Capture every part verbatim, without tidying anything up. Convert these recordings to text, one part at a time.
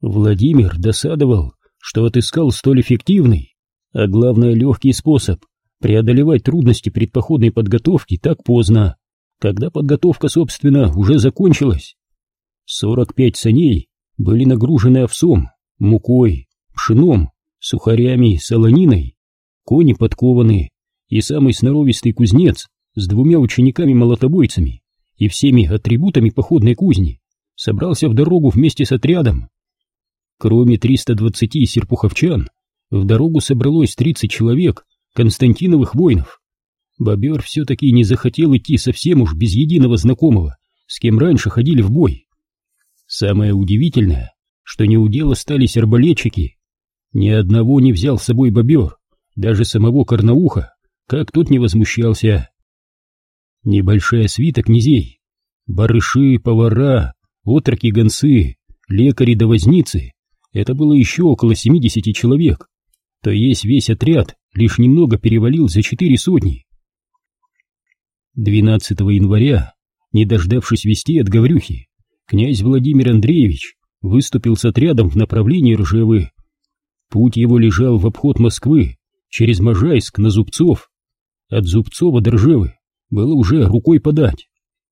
Владимир досадовал, что отыскал столь эффективный, а главное легкий способ преодолевать трудности предпоходной подготовки так поздно, когда подготовка, собственно, уже закончилась. сорок пять саней были нагружены овсом, мукой, пшеном, сухарями, солониной, кони подкованы, и самый сноровистый кузнец с двумя учениками-молотобойцами и всеми атрибутами походной кузни собрался в дорогу вместе с отрядом. Кроме триста двадцати серпуховчан, в дорогу собралось тридцать человек Константиновых воинов. Бобер все-таки не захотел идти совсем уж без единого знакомого, с кем раньше ходили в бой. Самое удивительное, что неудел остались арбалетчики. Ни одного не взял с собой Бобер, даже самого Карнауха, как тот не возмущался. Небольшая свита князей, барыши, повара, отроки-гонцы, лекари да возницы — это было еще около семидесяти человек, то есть весь отряд лишь немного перевалил за четыре сотни. двенадцатого января, не дождавшись вести от Гаврюхи, князь Владимир Андреевич выступил с отрядом в направлении Ржевы. Путь его лежал в обход Москвы, через Можайск на Зубцов. От Зубцова до Ржевы было уже рукой подать.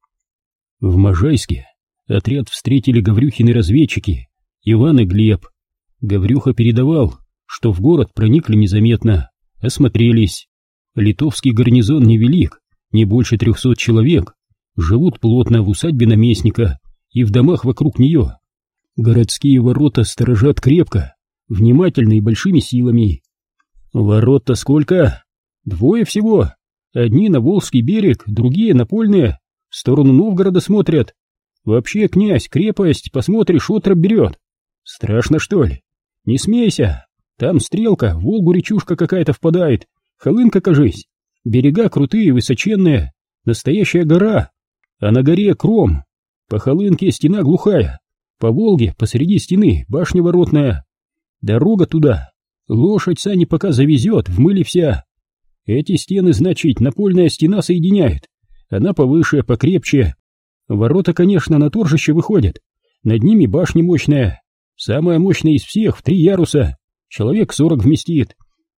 В Можайске отряд встретили Гаврюхины разведчики Иван и Глеб. Гаврюха передавал, что в город проникли незаметно, осмотрелись. Литовский гарнизон невелик, не больше трехсот человек, живут плотно в усадьбе наместника и в домах вокруг нее. Городские ворота сторожат крепко, внимательно и большими силами. Ворот-то сколько? Двое всего. Одни на Волжский берег, другие на Польные, в сторону Новгорода смотрят. Вообще, князь, крепость, посмотришь, отраб берет. Страшно, что ли? Не смейся, там стрелка, в Волгу речушка какая-то впадает, Холынка, кажись. Берега крутые, высоченные, настоящая гора, а на горе Кром. По Холынке стена глухая, по Волге посреди стены башня воротная. Дорога туда, лошадь сани пока завезет, в мыле вся. Эти стены, значит, напольная стена соединяет, она повыше, покрепче. Ворота, конечно, на торжище выходят, над ними башня мощная, самая мощная из всех, в три яруса, человек сорок вместит.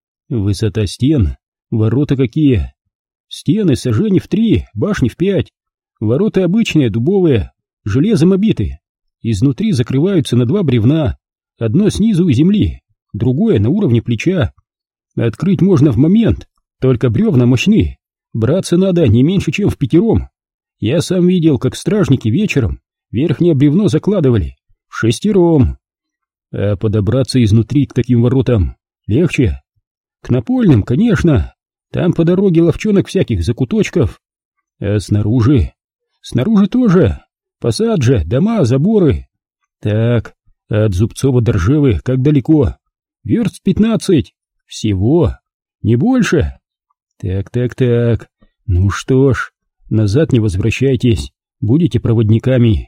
Высота стен, ворота какие? Стены сажени в три, башни в пять. Ворота обычные, дубовые, железом обиты. Изнутри закрываются на два бревна, одно снизу у земли, другое на уровне плеча. Открыть можно в момент, только бревна мощны, браться надо не меньше, чем в пятером. Я сам видел, как стражники вечером верхнее бревно закладывали в шестером. А подобраться изнутри к таким воротам легче. К напольным, конечно, там по дороге ловчонок всяких закуточков. А снаружи? Снаружи тоже. Посад же, дома, заборы. Так, от Зубцова до Ржевы как далеко? Верст пятнадцать. Всего. Не больше? Так-так-так. Ну что ж, назад не возвращайтесь, будете проводниками.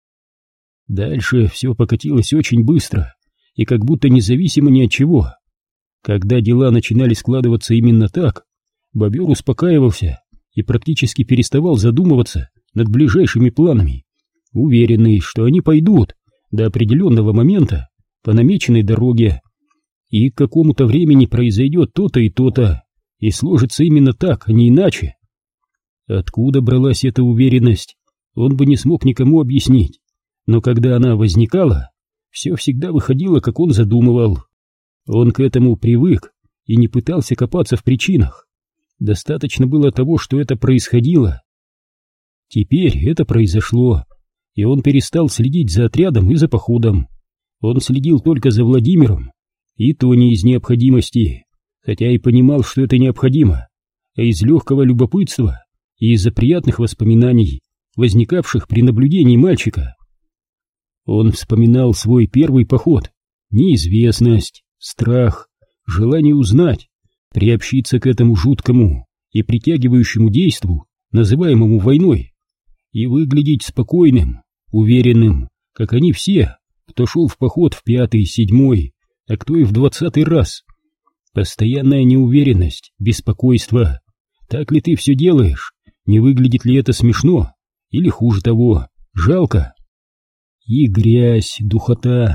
Дальше все покатилось очень быстро и как будто независимо ни от чего. Когда дела начинали складываться именно так, Бобер успокаивался и практически переставал задумываться над ближайшими планами, уверенный, что они пойдут до определенного момента по намеченной дороге, и к какому-то времени произойдет то-то и то-то, и сложится именно так, а не иначе. Откуда бралась эта уверенность, он бы не смог никому объяснить, но когда она возникала, все всегда выходило, как он задумывал. Он к этому привык и не пытался копаться в причинах. Достаточно было того, что это происходило. Теперь это произошло, и он перестал следить за отрядом и за походом. Он следил только за Владимиром, и то не из необходимости, хотя и понимал, что это необходимо, а из легкого любопытства и из-за приятных воспоминаний, возникавших при наблюдении мальчика. Он вспоминал свой первый поход, неизвестность, страх, желание узнать, приобщиться к этому жуткому и притягивающему действу, называемому войной, и выглядеть спокойным, уверенным, как они все, кто шел в поход в пятый, седьмой, а кто и в двадцатый раз. Постоянная неуверенность, беспокойство. Так ли ты все делаешь? Не выглядит ли это смешно? Или хуже того, жалко? И грязь, духота,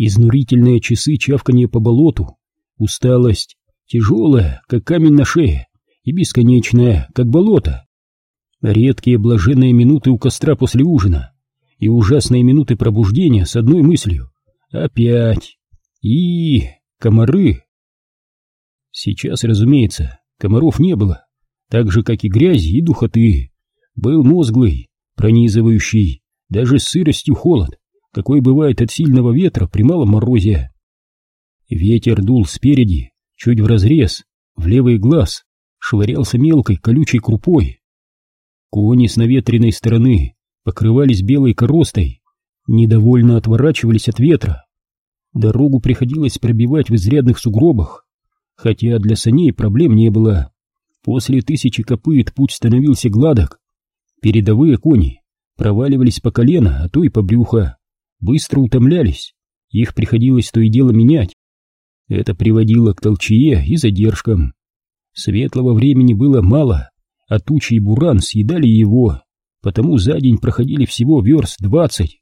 Изнурительные часы чавканье по болоту, усталость, тяжелая, как камень на шее, и бесконечная, как болото. Редкие блаженные минуты у костра после ужина и ужасные минуты пробуждения с одной мыслью — опять. И комары. Сейчас, разумеется, комаров не было, так же, как и грязи и духоты. Был мозглый, пронизывающий, даже с сыростью холод, какой бывает от сильного ветра при малом морозе. Ветер дул спереди, чуть вразрез, в левый глаз, швырялся мелкой колючей крупой. Кони с наветренной стороны покрывались белой коростой, недовольно отворачивались от ветра. Дорогу приходилось пробивать в изрядных сугробах, хотя для саней проблем не было. После тысячи копыт путь становился гладок. Передовые кони проваливались по колено, а то и по брюхо, быстро утомлялись, их приходилось то и дело менять. Это приводило к толчее и задержкам. Светлого времени было мало, а тучи и буран съедали его, потому за день проходили всего верст двадцать.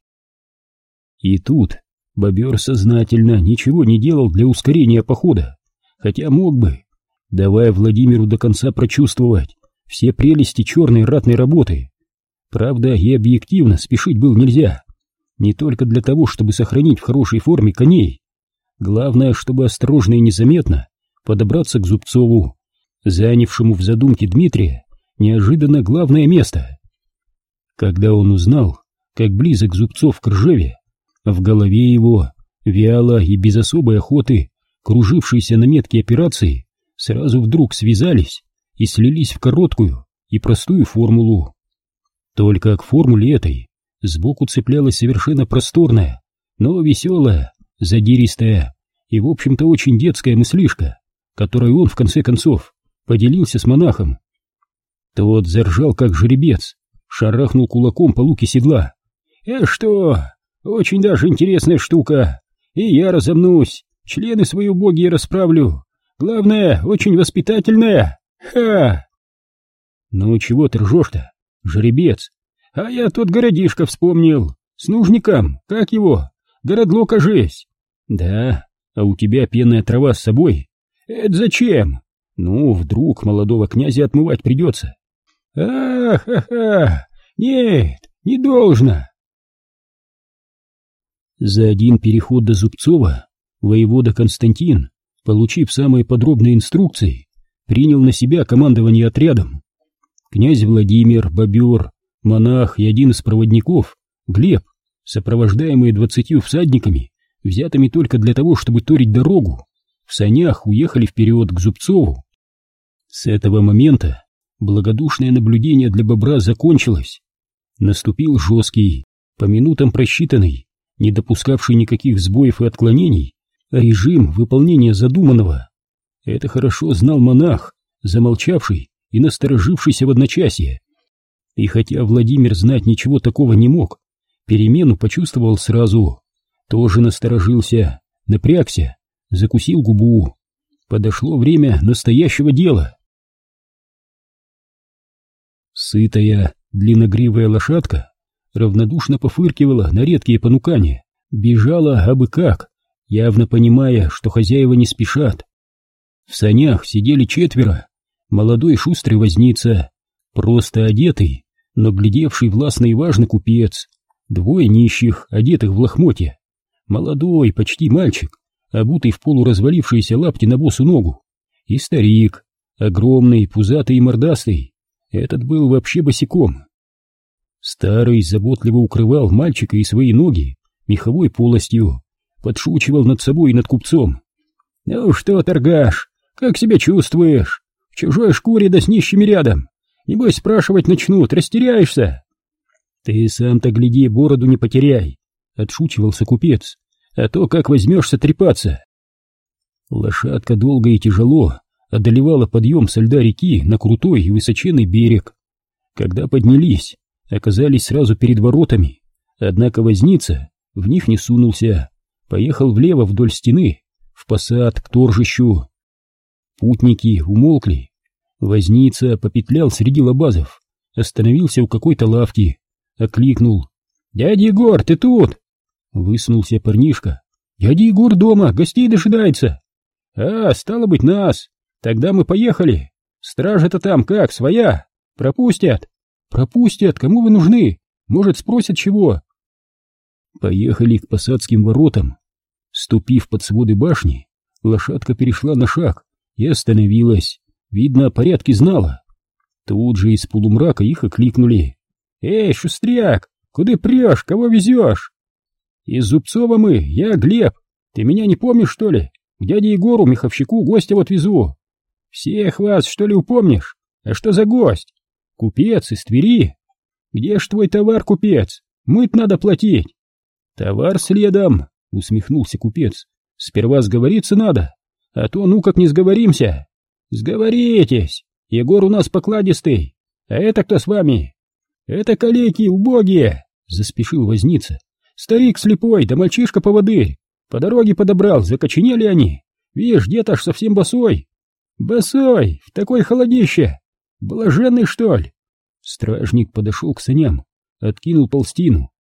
И тут бобер сознательно ничего не делал для ускорения похода, хотя мог бы, давая Владимиру до конца прочувствовать все прелести черной ратной работы. Правда, и объективно спешить было нельзя, не только для того, чтобы сохранить в хорошей форме коней. Главное, чтобы осторожно и незаметно подобраться к Зубцову, занявшему в задумке Дмитрия неожиданно главное место. Когда он узнал, как близок Зубцов к Ржеве, в голове его, вяло и без особой охоты, кружившиеся на метке операции, сразу вдруг связались и слились в короткую и простую формулу. Только к формуле этой сбоку цеплялась совершенно просторная, но веселая, задиристая и, в общем-то, очень детская мыслишка, которой он, в конце концов, поделился с монахом. Тот заржал, как жеребец, шарахнул кулаком по луке седла. «Э, что? Очень даже интересная штука. И я разомнусь, члены свои убогие расправлю. Главное, очень воспитательная. Ха!» «Ну чего ты ржешь-то, жеребец? А я тот городишко вспомнил. С нужником, как его? Городло, кажись». «Да, а у тебя пенная трава с собой?» «Это зачем?» «Ну, вдруг молодого князя отмывать придется». «Ах-ха-ха! Нет, не должно!» За один переход до Зубцова воевода Константин, получив самые подробные инструкции, принял на себя командование отрядом. Князь Владимир, бобер, монах и один из проводников, Глеб, сопровождаемые двадцатью всадниками, взятыми только для того, чтобы торить дорогу, в санях уехали вперед к Зубцову. С этого момента благодушное наблюдение для бобра закончилось. Наступил жесткий, по минутам просчитанный, не допускавший никаких сбоев и отклонений, режим выполнения задуманного. Это хорошо знал монах, замолчавший и насторожившийся в одночасье. И хотя Владимир знать ничего такого не мог, перемену почувствовал сразу. Тоже насторожился, напрягся, закусил губу. Подошло время настоящего дела. Сытая, длинногривая лошадка равнодушно пофыркивала на редкие понукания, бежала абы как, явно понимая, что хозяева не спешат. В санях сидели четверо: молодой шустрый возница, просто одетый, но глядевший властно и важно купец, двое нищих, одетых в лохмотья, молодой, почти мальчик, обутый в полуразвалившиеся лапти на босу ногу, и старик, огромный, пузатый и мордастый. Этот был вообще босиком. Старый заботливо укрывал мальчика и свои ноги меховой полостью, подшучивал над собой и над купцом. «Ну что, торгаш, как себя чувствуешь? В чужой шкуре да с нищими рядом. Небось спрашивать начнут, растеряешься?» «Ты сам-то гляди, бороду не потеряй», — отшучивался купец, «а то как возьмешься трепаться». Лошадка долго и тяжело одолевала подъем со льда реки на крутой и высоченный берег. Когда поднялись, оказались сразу перед воротами, однако возница в них не сунулся, поехал влево вдоль стены, в посад к торжищу. Путники умолкли. Возница попетлял среди лабазов, остановился у какой-то лавки, окликнул: «Дядя Егор, ты тут?» Высунулся парнишка, Дядя Егор дома, гостей дожидается. А, стало быть, нас. Тогда мы поехали. Стража-то там как, своя? Пропустят. Пропустят, кому вы нужны? Может, спросят чего? Поехали к посадским воротам. Ступив под своды башни, лошадка перешла на шаг и остановилась. Видно, о порядке знала. Тут же из полумрака их окликнули. «Эй, шустряк, куда прешь, кого везешь?» «Из Зубцова мы, я Глеб. Ты меня не помнишь, что ли? К дяде Егору, меховщику, гостя вот везу». «Всех вас, что ли, упомнишь? А что за гость?» «Купец из Твери». «Где ж твой товар, купец? Мыть надо платить». «Товар следом», — усмехнулся купец. «Сперва сговориться надо, а то ну как не сговоримся». «Сговоритесь, Егор у нас покладистый. А это кто с вами?» «Это калеки убогие», — заспешил возница. «Старик слепой, да мальчишка-поводырь. По дороге подобрал, закоченели они. Видишь, дед аж совсем босой». «Босой, в такой холодище! Блаженный, что ли?» Стражник подошел к саням, откинул полстину.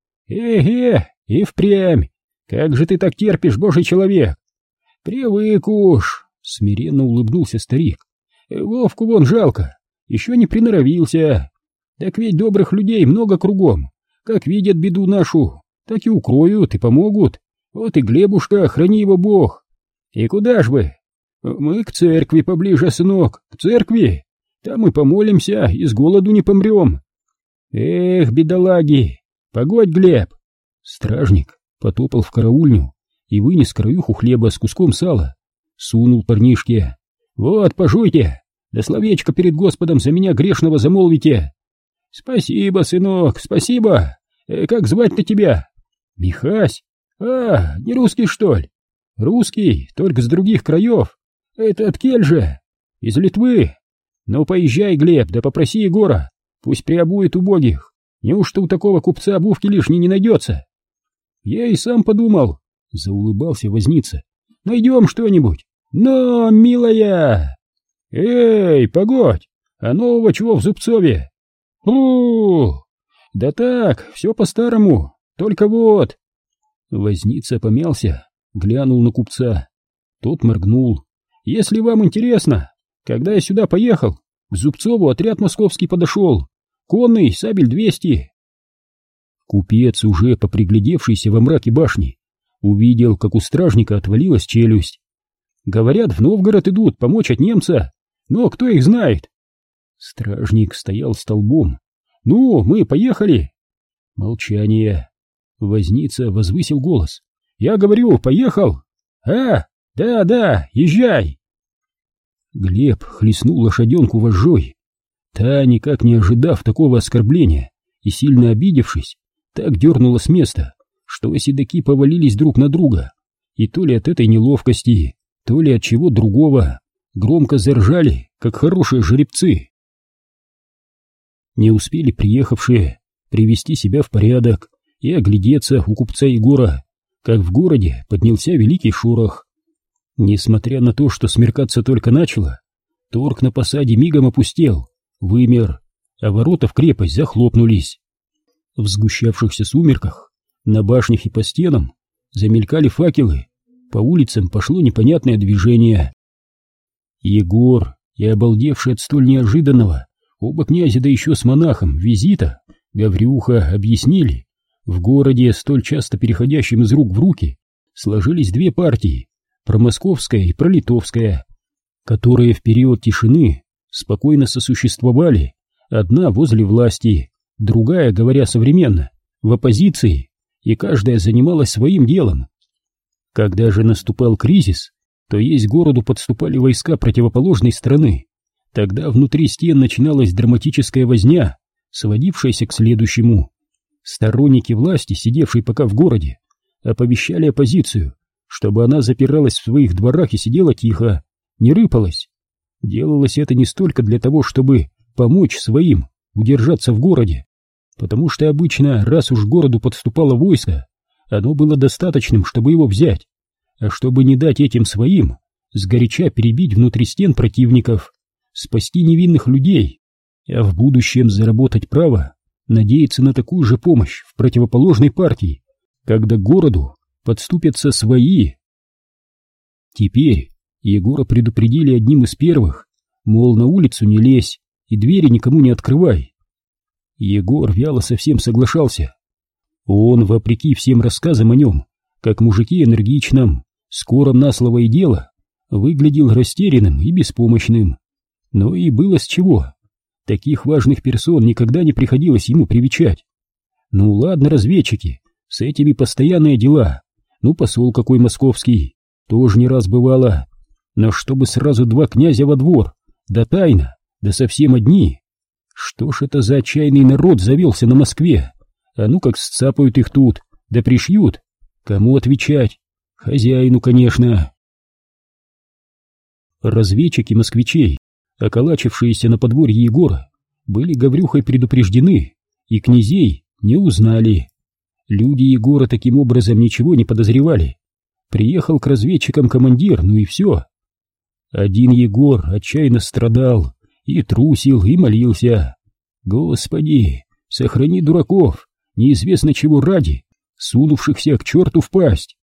«Эге, и впрямь! Как же ты так терпишь, божий человек?» «Привык уж!» — смиренно улыбнулся старик. «Вовку вон жалко, еще не приноровился. Так ведь добрых людей много кругом. Как видят беду нашу, так и укроют и помогут. Вот и Глебушка, храни его Бог. И куда ж вы?» «Мы к церкви поближе, сынок, к церкви. Там и помолимся, и с голоду не помрем». «Эх, бедолаги! Погодь, Глеб!» Стражник потопал в караульню и вынес краюху хлеба с куском сала. Сунул парнишке. «Вот, пожуйте, да словечко перед Господом за меня грешного замолвите». «Спасибо, сынок, спасибо. Э, как звать-то тебя?» «Михась. А, не русский, что ли?» «Русский, только с других краев. Это от кель же? Из Литвы? Ну, поезжай, Глеб, да попроси Егора, пусть приобует убогих. Неужто у такого купца обувки лишней не найдется?» «Я и сам подумал», — заулыбался возница. «Найдем что-нибудь. Но, милая!» «Эй, погодь, а нового чего в Зубцове?» «У, да так, все по-старому, только вот...» Возница помялся, глянул на купца. Тот моргнул. «Если вам интересно, когда я сюда поехал, к Зубцову отряд московский подошел. Конный, сабель двести». Купец, уже поприглядевшийся во мраке башни, увидел, как у стражника отвалилась челюсть. «Говорят, в Новгород идут помочь от немца, но кто их знает?» Стражник стоял столбом. «Ну, мы поехали!» Молчание. Возница возвысил голос. «Я говорю, поехал!» «А, да-да, езжай!» Глеб хлестнул лошаденку вожжой. Та, никак не ожидав такого оскорбления и сильно обидевшись, так дернула с места, что седаки повалились друг на друга, и то ли от этой неловкости, то ли от чего другого, громко заржали, как хорошие жеребцы. Не успели приехавшие привести себя в порядок и оглядеться у купца Егора, как в городе поднялся великий шорох. Несмотря на то, что смеркаться только начало, торг на посаде мигом опустел, вымер, а ворота в крепость захлопнулись. В сгущавшихся сумерках на башнях и по стенам замелькали факелы, по улицам пошло непонятное движение. Егор и обалдевший от столь неожиданного оба князя, да еще с монахом, визита, Гаврюха объяснили, в городе, столь часто переходящим из рук в руки, сложились две партии, промосковская и пролитовская, которые в период тишины спокойно сосуществовали, одна возле власти, другая, говоря современно, в оппозиции, и каждая занималась своим делом. Когда же наступал кризис, то есть к городу подступали войска противоположной страны, тогда внутри стен начиналась драматическая возня, сводившаяся к следующему. Сторонники власти, сидевшие пока в городе, оповещали оппозицию, чтобы она запиралась в своих дворах и сидела тихо, не рыпалась. Делалось это не столько для того, чтобы помочь своим удержаться в городе, потому что обычно, раз уж к городу подступало войско, оно было достаточным, чтобы его взять, а чтобы не дать этим своим сгоряча перебить внутри стен противников, спасти невинных людей, а в будущем заработать право надеяться на такую же помощь в противоположной партии, когда к городу подступятся свои. Теперь Егора предупредили одним из первых, мол, на улицу не лезь и двери никому не открывай. Егор вяло совсем соглашался. Он, вопреки всем рассказам о нем, как мужике энергичном, скором на слово и дело, выглядел растерянным и беспомощным. Но и было с чего. Таких важных персон никогда не приходилось ему привечать. Ну ладно, разведчики, с этими постоянные дела. Ну, посол какой московский, тоже не раз бывало. Но чтобы сразу два князя во двор, да тайно, да совсем одни. Что ж это за отчаянный народ завелся на Москве? А ну как сцапают их тут, да пришьют. Кому отвечать? Хозяину, конечно. Разведчики москвичей, околачившиеся на подворье Егора, были Гаврюхой предупреждены и князей не узнали. Люди Егора таким образом ничего не подозревали. Приехал к разведчикам командир, ну и все. Один Егор отчаянно страдал, и трусил, и молился. Господи, сохрани дураков, неизвестно чего ради, сунувшихся к черту в пасть.